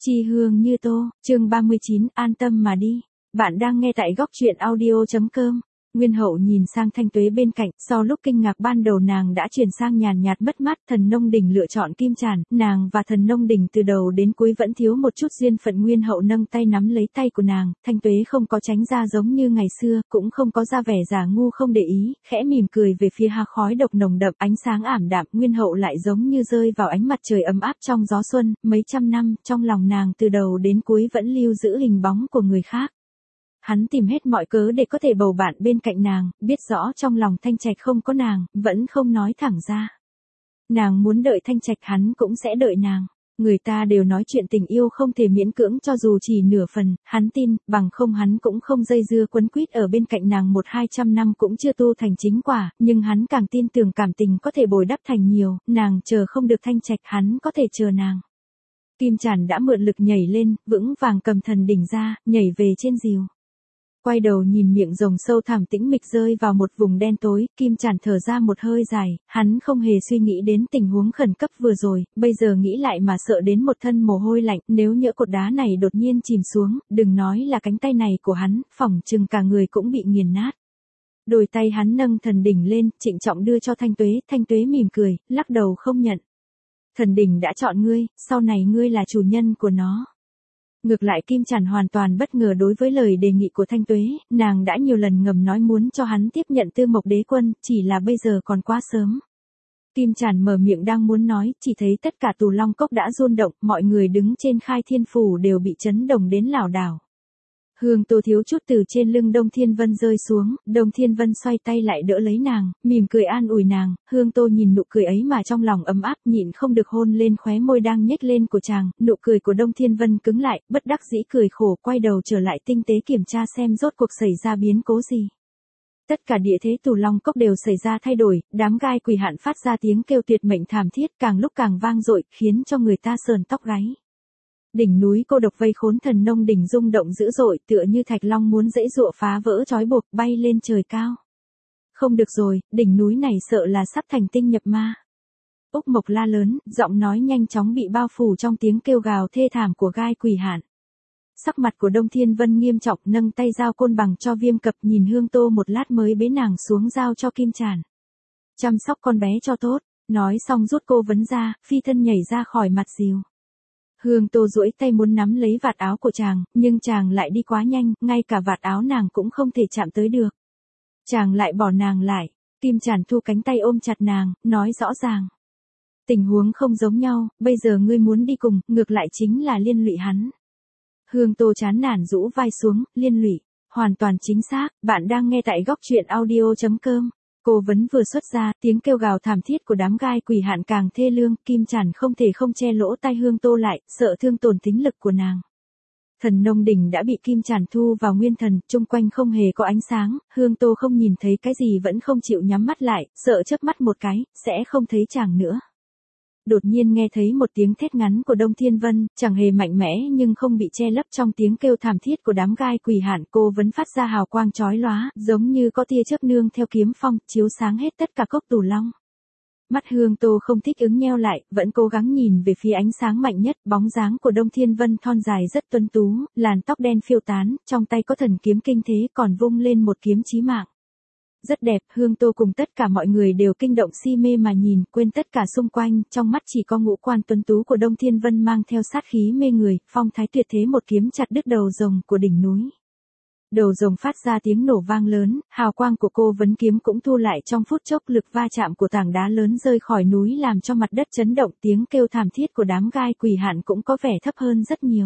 Chi hương như tô, chương 39, an tâm mà đi. Bạn đang nghe tại góc truyện audio.com. Nguyên Hậu nhìn sang Thanh Tuế bên cạnh, sau lúc kinh ngạc ban đầu nàng đã chuyển sang nhàn nhạt mất mát. Thần Nông Đình lựa chọn Kim Tràn, nàng và Thần Nông Đình từ đầu đến cuối vẫn thiếu một chút duyên phận. Nguyên Hậu nâng tay nắm lấy tay của nàng, Thanh Tuế không có tránh ra giống như ngày xưa, cũng không có ra vẻ giả ngu không để ý, khẽ mỉm cười về phía hà khói độc nồng đậm, ánh sáng ảm đạm. Nguyên Hậu lại giống như rơi vào ánh mặt trời ấm áp trong gió xuân, mấy trăm năm, trong lòng nàng từ đầu đến cuối vẫn lưu giữ hình bóng của người khác. Hắn tìm hết mọi cớ để có thể bầu bạn bên cạnh nàng, biết rõ trong lòng Thanh Trạch không có nàng, vẫn không nói thẳng ra. Nàng muốn đợi Thanh Trạch hắn cũng sẽ đợi nàng. Người ta đều nói chuyện tình yêu không thể miễn cưỡng cho dù chỉ nửa phần, hắn tin, bằng không hắn cũng không dây dưa quấn quýt ở bên cạnh nàng 100-200 năm cũng chưa tu thành chính quả, nhưng hắn càng tin tưởng cảm tình có thể bồi đắp thành nhiều, nàng chờ không được Thanh Trạch hắn có thể chờ nàng. Kim Tràn đã mượn lực nhảy lên, vững vàng cầm thần đỉnh ra, nhảy về trên diều. Quay đầu nhìn miệng rồng sâu thẳm tĩnh mịch rơi vào một vùng đen tối, Kim Tràn thở ra một hơi dài, hắn không hề suy nghĩ đến tình huống khẩn cấp vừa rồi, bây giờ nghĩ lại mà sợ đến một thân mồ hôi lạnh, nếu nhỡ cột đá này đột nhiên chìm xuống, đừng nói là cánh tay này của hắn, phỏng chừng cả người cũng bị nghiền nát. Đôi tay hắn nâng thần đỉnh lên, trịnh trọng đưa cho Thanh Tuế mỉm cười, lắc đầu không nhận. Thần đỉnh đã chọn ngươi, sau này ngươi là chủ nhân của nó. Ngược lại Kim Tràn hoàn toàn bất ngờ đối với lời đề nghị của Thanh Tuế, nàng đã nhiều lần ngầm nói muốn cho hắn tiếp nhận Tư Mộc Đế Quân, chỉ là bây giờ còn quá sớm. Kim Tràn mở miệng đang muốn nói, chỉ thấy tất cả Tù Long Cốc đã run động, mọi người đứng trên Khai Thiên Phủ đều bị chấn động đến lảo đảo. Hương Tô thiếu chút từ trên lưng Đông Thiên Vân rơi xuống, Đông Thiên Vân xoay tay lại đỡ lấy nàng, mỉm cười an ủi nàng, Hương Tô nhìn nụ cười ấy mà trong lòng ấm áp, nhịn không được hôn lên khóe môi đang nhếch lên của chàng, nụ cười của Đông Thiên Vân cứng lại, bất đắc dĩ cười khổ, quay đầu trở lại tinh tế kiểm tra xem rốt cuộc xảy ra biến cố gì. Tất cả địa thế Tù Long Cốc đều xảy ra thay đổi, đám gai quỷ hạn phát ra tiếng kêu tuyệt mệnh thảm thiết càng lúc càng vang dội, khiến cho người ta sờn tóc gáy. Đỉnh núi cô độc vây khốn Thần Nông Đình rung động dữ dội, tựa như thạch long muốn giãy giụa phá vỡ trói buộc, bay lên trời cao. Không được rồi, đỉnh núi này sợ là sắp thành tinh nhập ma. Úc Mộc la lớn, giọng nói nhanh chóng bị bao phủ trong tiếng kêu gào thê thảm của gai quỷ hạn. Sắc mặt của Đông Thiên Vân nghiêm trọng, nâng tay giao côn bằng cho Viêm Cập, nhìn Hương Tô một lát mới bế nàng xuống giao cho Kim Tràn. Chăm sóc con bé cho tốt, nói xong rút cô vấn ra, phi thân nhảy ra khỏi mặt diều. Hương Tô duỗi tay muốn nắm lấy vạt áo của chàng, nhưng chàng lại đi quá nhanh, ngay cả vạt áo nàng cũng không thể chạm tới được. Chàng lại bỏ nàng lại, Kim Tràn thu cánh tay ôm chặt nàng, nói rõ ràng. Tình huống không giống nhau, bây giờ ngươi muốn đi cùng, ngược lại chính là liên lụy hắn. Hương Tô chán nản rũ vai xuống, liên lụy, hoàn toàn chính xác, bạn đang nghe tại góc truyện audio.com. Cô vấn vừa xuất ra, tiếng kêu gào thảm thiết của đám gai quỷ hạn càng thê lương, Kim Tràn không thể không che lỗ tai Hương Tô lại, sợ thương tổn tính lực của nàng. Thần Nông Đình đã bị Kim Tràn thu vào nguyên thần, chung quanh không hề có ánh sáng, Hương Tô không nhìn thấy cái gì vẫn không chịu nhắm mắt lại, sợ chớp mắt một cái, sẽ không thấy chàng nữa. Đột nhiên nghe thấy một tiếng thét ngắn của Đông Thiên Vân, chẳng hề mạnh mẽ nhưng không bị che lấp trong tiếng kêu thảm thiết của đám gai quỷ hạn, cô vẫn phát ra hào quang chói lóa, giống như có tia chớp nương theo kiếm phong, chiếu sáng hết tất cả cốc Tù Long. Mắt Hương Tô không thích ứng nheo lại, vẫn cố gắng nhìn về phía ánh sáng mạnh nhất, bóng dáng của Đông Thiên Vân thon dài rất tuấn tú, làn tóc đen phiêu tán, trong tay có thần kiếm kinh thế còn vung lên một kiếm chí mạng. Rất đẹp, Hương Tô cùng tất cả mọi người đều kinh động si mê mà nhìn, quên tất cả xung quanh, trong mắt chỉ có ngũ quan tuấn tú của Đông Thiên Vân mang theo sát khí mê người, phong thái tuyệt thế một kiếm chặt đứt đầu rồng của đỉnh núi. Đầu rồng phát ra tiếng nổ vang lớn, hào quang của cô vấn kiếm cũng thu lại trong phút chốc, lực va chạm của tảng đá lớn rơi khỏi núi làm cho mặt đất chấn động, tiếng kêu thảm thiết của đám gai quỷ hạn cũng có vẻ thấp hơn rất nhiều.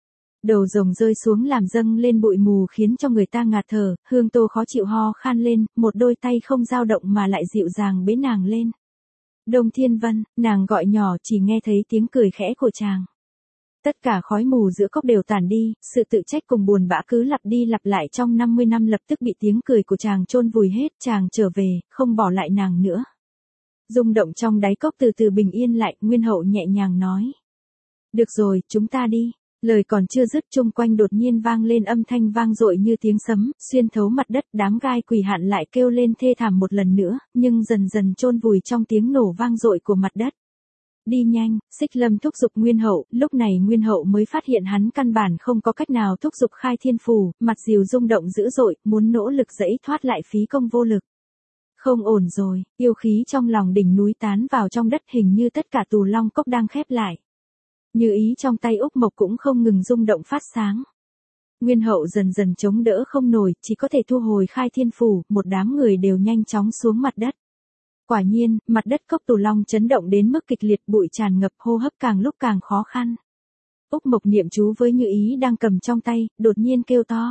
Đầu rồng rơi xuống làm dâng lên bụi mù khiến cho người ta ngạt thở, Hương Tô khó chịu ho khan lên, một đôi tay không dao động mà lại dịu dàng bế nàng lên. Đông Thiên Vân, nàng gọi nhỏ, chỉ nghe thấy tiếng cười khẽ của chàng. Tất cả khói mù giữa cốc đều tản đi, sự tự trách cùng buồn bã cứ lặp đi lặp lại trong 50 năm lập tức bị tiếng cười của chàng chôn vùi hết, chàng trở về, không bỏ lại nàng nữa. Rung động trong đáy cốc từ từ bình yên lại, Nguyên Hậu nhẹ nhàng nói. Được rồi, chúng ta đi. Lời còn chưa dứt, chung quanh đột nhiên vang lên âm thanh vang dội như tiếng sấm, xuyên thấu mặt đất, đám gai quỷ hạn lại kêu lên thê thảm một lần nữa, nhưng dần dần chôn vùi trong tiếng nổ vang dội của mặt đất. Đi nhanh, Xích Lâm thúc giục Nguyên Hậu, lúc này Nguyên Hậu mới phát hiện hắn căn bản không có cách nào thúc giục khai thiên phù, mặt dìu rung động dữ dội, muốn nỗ lực giãy thoát lại phí công vô lực. Không ổn rồi, yêu khí trong lòng đỉnh núi tán vào trong đất, hình như tất cả tù long cốc đang khép lại. Như ý trong tay Úc Mộc cũng không ngừng rung động phát sáng. Nguyên Hậu dần dần chống đỡ không nổi, chỉ có thể thu hồi khai thiên phù, một đám người đều nhanh chóng xuống mặt đất. Quả nhiên, mặt đất cốc tù long chấn động đến mức kịch liệt, bụi tràn ngập, hô hấp càng lúc càng khó khăn. Úc Mộc niệm chú với Như ý đang cầm trong tay, đột nhiên kêu to.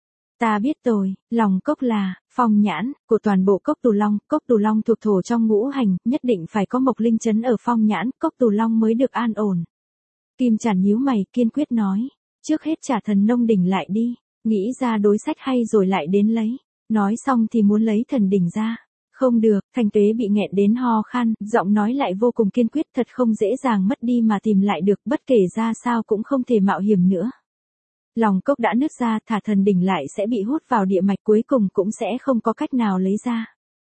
Ta biết rồi, lòng cốc là phong nhãn của toàn bộ cốc tù long thuộc thổ trong ngũ hành, nhất định phải có mộc linh chấn ở phong nhãn, cốc tù long mới được an ổn. Kim Chản nhíu mày, kiên quyết nói, trước hết trả thần nông đỉnh lại đi, nghĩ ra đối sách hay rồi lại đến lấy. Nói xong thì muốn lấy thần đỉnh ra. Không được, Thanh Tuế bị nghẹn đến ho khan, giọng nói lại vô cùng kiên quyết, thật không dễ dàng mất đi mà tìm lại được, bất kể ra sao cũng không thể mạo hiểm nữa. Lòng cốc đã nứt ra, thả thần đỉnh lại sẽ bị hút vào địa mạch, cuối cùng cũng sẽ không có cách nào lấy ra.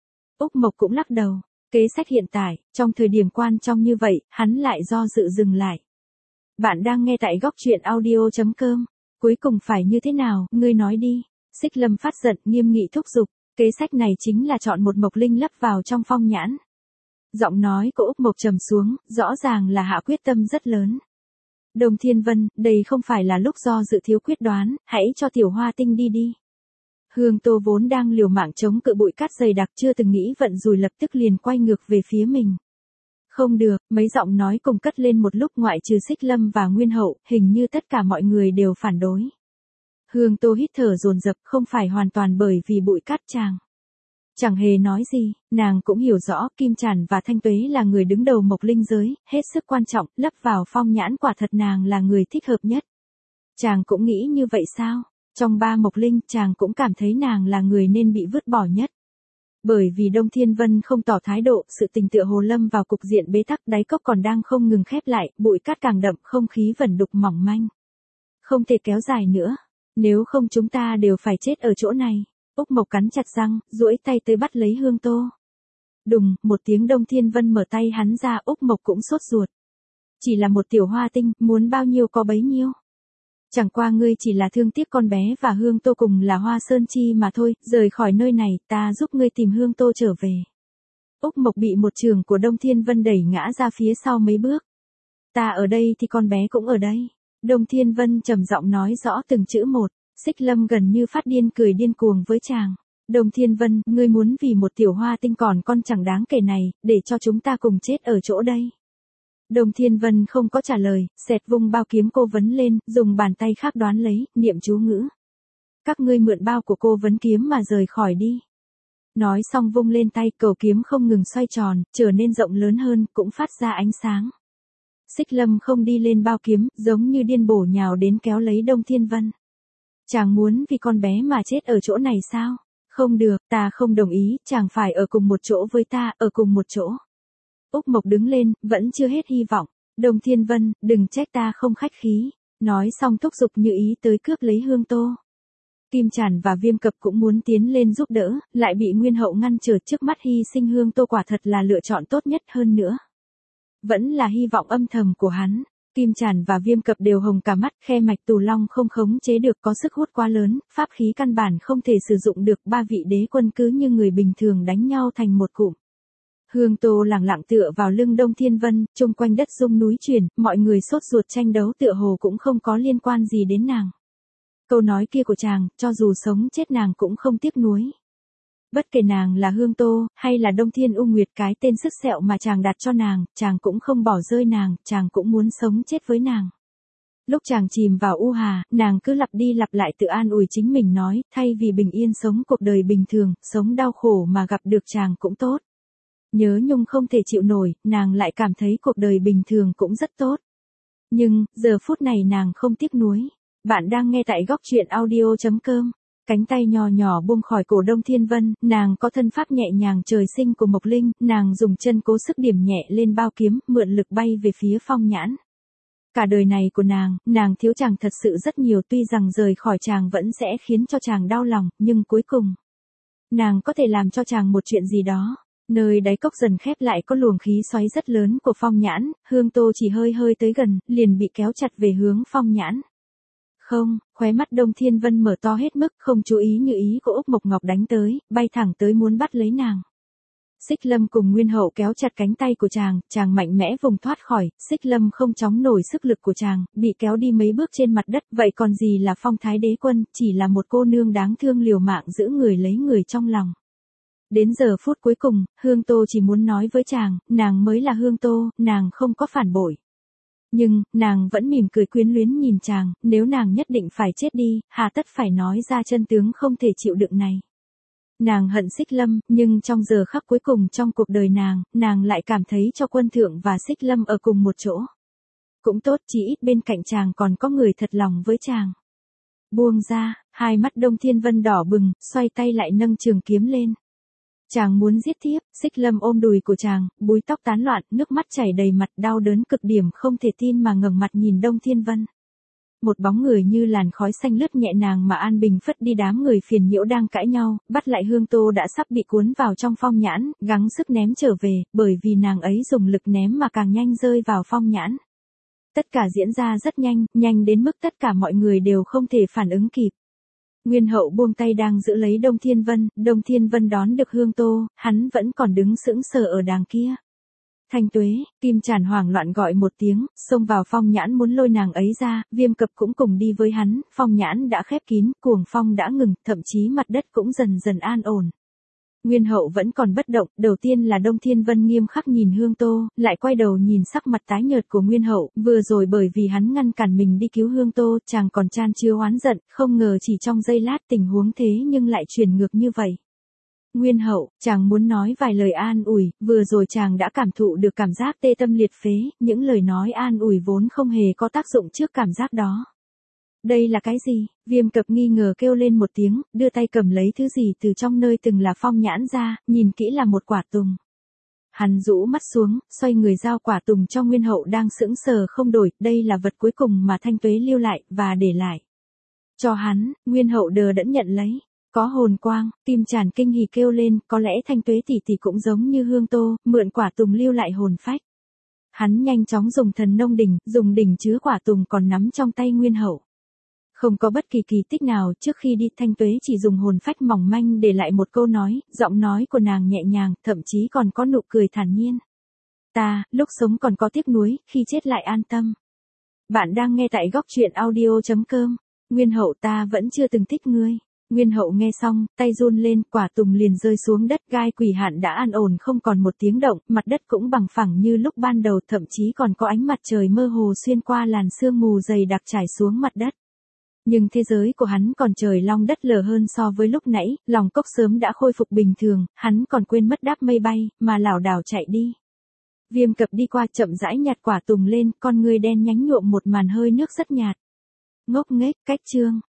Úc Mộc cũng lắc đầu, kế sách hiện tại, trong thời điểm quan trọng như vậy, hắn lại do dự dừng lại. Bạn đang nghe tại góc truyện audio.com, cuối cùng phải như thế nào, ngươi nói đi. Xích Lâm phát giận, nghiêm nghị thúc giục, kế sách này chính là chọn một mộc linh lấp vào trong phong nhãn. Giọng nói của Úc Mộc trầm xuống, rõ ràng là hạ quyết tâm rất lớn. Đồng Thiên Vân, đây không phải là lúc do dự thiếu quyết đoán, hãy cho Tiểu Hoa Tinh đi đi. Hương Tô vốn đang liều mạng chống cự bụi cát dày đặc, chưa từng nghĩ vận rủi, lập tức liền quay ngược về phía mình. Không được, mấy giọng nói cùng cất lên một lúc, ngoại trừ Xích Lâm và Nguyên Hậu, hình như tất cả mọi người đều phản đối. Hương Tô hít thở dồn dập, không phải hoàn toàn bởi vì bụi cát chàng. Chẳng hề nói gì, nàng cũng hiểu rõ Kim Chản và Thanh Tuế là người đứng đầu mộc linh giới, hết sức quan trọng, lấp vào phong nhãn, quả thật nàng là người thích hợp nhất. Chàng cũng nghĩ như vậy sao? Trong ba mộc linh, chàng cũng cảm thấy nàng là người nên bị vứt bỏ nhất. Bởi vì Đông Thiên Vân không tỏ thái độ, sự tình tựa hồ lâm vào cục diện bế tắc, đáy cốc còn đang không ngừng khép lại, bụi cát càng đậm, không khí vẩn đục mỏng manh. Không thể kéo dài nữa, nếu không chúng ta đều phải chết ở chỗ này. Úc Mộc cắn chặt răng, duỗi tay tới bắt lấy Hương Tô. Đùng, một tiếng, Đông Thiên Vân mở tay hắn ra, Úc Mộc cũng sốt ruột. Chỉ là một tiểu hoa tinh, muốn bao nhiêu có bấy nhiêu. Chẳng qua ngươi chỉ là thương tiếc con bé và Hương Tô cùng là Hoa Sơn Chi mà thôi, rời khỏi nơi này, ta giúp ngươi tìm Hương Tô trở về. Úc Mộc bị một chưởng của Đông Thiên Vân đẩy ngã ra phía sau mấy bước. Ta ở đây thì con bé cũng ở đây. Đông Thiên Vân trầm giọng nói rõ từng chữ một. Xích Lâm gần như phát điên, cười điên cuồng với chàng. Đông Thiên Vân, ngươi muốn vì một tiểu hoa tinh còn con chẳng đáng kể này, để cho chúng ta cùng chết ở chỗ đây. Đông Thiên Vân không có trả lời, xẹt vung bao kiếm cô vấn lên, dùng bàn tay khác đoán lấy, niệm chú ngữ. Các ngươi mượn bao của cô vấn kiếm mà rời khỏi đi. Nói xong vung lên tay, cầu kiếm không ngừng xoay tròn, trở nên rộng lớn hơn, cũng phát ra ánh sáng. Xích Lâm không đi lên bao kiếm, giống như điên bổ nhào đến kéo lấy Đông Thiên Vân. Chàng muốn vì con bé mà chết ở chỗ này sao? Không được, ta không đồng ý, chàng phải ở cùng một chỗ với ta, ở cùng một chỗ. Úc Mộc đứng lên, vẫn chưa hết hy vọng. Đông Thiên Vân, đừng trách ta không khách khí. Nói xong thúc giục Như ý tới cướp lấy Hương Tô. Kim Chản và Viêm Cập cũng muốn tiến lên giúp đỡ, lại bị Nguyên Hậu ngăn trở, trước mắt hy sinh Hương Tô quả thật là lựa chọn tốt nhất, hơn nữa. Vẫn là hy vọng âm thầm của hắn. Kim Chản và Viêm Cập đều hồng cả mắt, khe mạch tù long không khống chế được, có sức hút quá lớn, pháp khí căn bản không thể sử dụng được, ba vị đế quân cứ như người bình thường đánh nhau thành một cụm. Hương Tô lẳng lặng tựa vào lưng Đông Thiên Vân, chung quanh đất rung núi chuyển, mọi người sốt ruột tranh đấu tựa hồ cũng không có liên quan gì đến nàng. Câu nói kia của chàng, cho dù sống chết nàng cũng không tiếc nuối. Bất kể nàng là Hương Tô, hay là Đông Thiên U Nguyệt, cái tên sức sẹo mà chàng đặt cho nàng, chàng cũng không bỏ rơi nàng, chàng cũng muốn sống chết với nàng. Lúc chàng chìm vào u hà, nàng cứ lặp đi lặp lại tự an ủi chính mình nói, thay vì bình yên sống cuộc đời bình thường, sống đau khổ mà gặp được chàng cũng tốt. Nhớ nhung không thể chịu nổi, nàng lại cảm thấy cuộc đời bình thường cũng rất tốt. Nhưng, giờ phút này nàng không tiếc nuối. Bạn đang nghe tại góc truyện audio.com. Cánh tay nhỏ nhỏ buông khỏi cổ Đông Thiên Vân, nàng có thân pháp nhẹ nhàng trời sinh của Mộc Linh, nàng dùng chân cố sức điểm nhẹ lên bao kiếm, mượn lực bay về phía phong nhãn. Cả đời này của nàng thiếu chàng thật sự rất nhiều, tuy rằng rời khỏi chàng vẫn sẽ khiến cho chàng đau lòng, nhưng cuối cùng, nàng có thể làm cho chàng một chuyện gì đó. Nơi đáy cốc dần khép lại có luồng khí xoáy rất lớn của Phong Nhãn, Hương Tô chỉ hơi hơi tới gần, liền bị kéo chặt về hướng Phong Nhãn. Không, khóe mắt Đông Thiên Vân mở to hết mức, không chú ý như ý của Úc Mộc Ngọc đánh tới, bay thẳng tới muốn bắt lấy nàng. Xích Lâm cùng Nguyên Hậu kéo chặt cánh tay của chàng mạnh mẽ vùng thoát khỏi, Xích Lâm không chống nổi sức lực của chàng, bị kéo đi mấy bước trên mặt đất, vậy còn gì là Phong Thái Đế Quân, chỉ là một cô nương đáng thương liều mạng giữ người lấy người trong lòng. Đến giờ phút cuối cùng, Hương Tô chỉ muốn nói với chàng, nàng mới là Hương Tô, nàng không có phản bội. Nhưng, nàng vẫn mỉm cười quyến luyến nhìn chàng, nếu nàng nhất định phải chết đi, hà tất phải nói ra chân tướng không thể chịu đựng này. Nàng hận Xích Lâm, nhưng trong giờ khắc cuối cùng trong cuộc đời nàng lại cảm thấy cho Quân Thượng và Xích Lâm ở cùng một chỗ. Cũng tốt, chỉ ít bên cạnh chàng còn có người thật lòng với chàng. Buông ra, hai mắt Đông Thiên Vân đỏ bừng, xoay tay lại nâng trường kiếm lên. Chàng muốn giết tiếp, Xích Lâm ôm đùi của chàng, búi tóc tán loạn, nước mắt chảy đầy mặt, đau đớn cực điểm không thể tin mà ngẩng mặt nhìn Đông Thiên Vân. Một bóng người như làn khói xanh lướt nhẹ nàng mà an bình phất đi đám người phiền nhiễu đang cãi nhau, bắt lại Hương Tô đã sắp bị cuốn vào trong Phong Nhãn, gắng sức ném trở về, bởi vì nàng ấy dùng lực ném mà càng nhanh rơi vào Phong Nhãn. Tất cả diễn ra rất nhanh đến mức tất cả mọi người đều không thể phản ứng kịp. Nguyên Hậu buông tay đang giữ lấy Đông Thiên Vân đón được Hương Tô, hắn vẫn còn đứng sững sờ ở đàng kia. Thanh Tuế, Kim Tràn hoảng loạn gọi một tiếng, xông vào Phong Nhãn muốn lôi nàng ấy ra, Viêm Cập cũng cùng đi với hắn, Phong Nhãn đã khép kín, cuồng phong đã ngừng, thậm chí mặt đất cũng dần dần an ổn. Nguyên Hậu vẫn còn bất động, đầu tiên là Đông Thiên Vân nghiêm khắc nhìn Hương Tô, lại quay đầu nhìn sắc mặt tái nhợt của Nguyên Hậu, vừa rồi bởi vì hắn ngăn cản mình đi cứu Hương Tô, chàng còn chan chứa oán giận, không ngờ chỉ trong giây lát tình huống thế nhưng lại chuyển ngược như vậy. Nguyên Hậu, chàng muốn nói vài lời an ủi, vừa rồi chàng đã cảm thụ được cảm giác tê tâm liệt phế, những lời nói an ủi vốn không hề có tác dụng trước cảm giác đó. Đây là cái gì? Viêm Cập nghi ngờ kêu lên một tiếng, đưa tay cầm lấy thứ gì từ trong nơi từng là Phong Nhãn ra, nhìn kỹ là một quả tùng. Hắn rũ mắt xuống, xoay người giao quả tùng cho Nguyên Hậu đang sững sờ không đổi, đây là vật cuối cùng mà Thanh Tuế lưu lại, và để lại. Cho hắn, Nguyên Hậu đờ đẫn nhận lấy. Có hồn quang, Kim Tràn kinh hỉ kêu lên, có lẽ Thanh Tuế tỷ tỷ cũng giống như Hương Tô, mượn quả tùng lưu lại hồn phách. Hắn nhanh chóng dùng thần nông đỉnh, dùng đỉnh chứa quả tùng còn nắm trong tay Nguyên Hậu. Không có bất kỳ kỳ tích nào, trước khi đi Thanh Tuế chỉ dùng hồn phách mỏng manh để lại một câu nói, giọng nói của nàng nhẹ nhàng, thậm chí còn có nụ cười thản nhiên. Ta, lúc sống còn có tiếc nuối, khi chết lại an tâm. Bạn đang nghe tại góc truyện audio.com. Nguyên Hậu, ta vẫn chưa từng thích ngươi. Nguyên Hậu nghe xong, tay run lên, quả tùng liền rơi xuống đất, gai quỷ hạn đã an ổn không còn một tiếng động, mặt đất cũng bằng phẳng như lúc ban đầu, thậm chí còn có ánh mặt trời mơ hồ xuyên qua làn sương mù dày đặc trải xuống mặt đất. Nhưng thế giới của hắn còn trời long đất lở hơn so với lúc nãy, lòng cốc sớm đã khôi phục bình thường, hắn còn quên mất đáp mây bay, mà lảo đảo chạy đi. Viêm Cập đi qua chậm rãi nhặt quả tùng lên, con ngươi đen nhánh nhuộm một màn hơi nước rất nhạt. Ngốc nghếch, cách chương.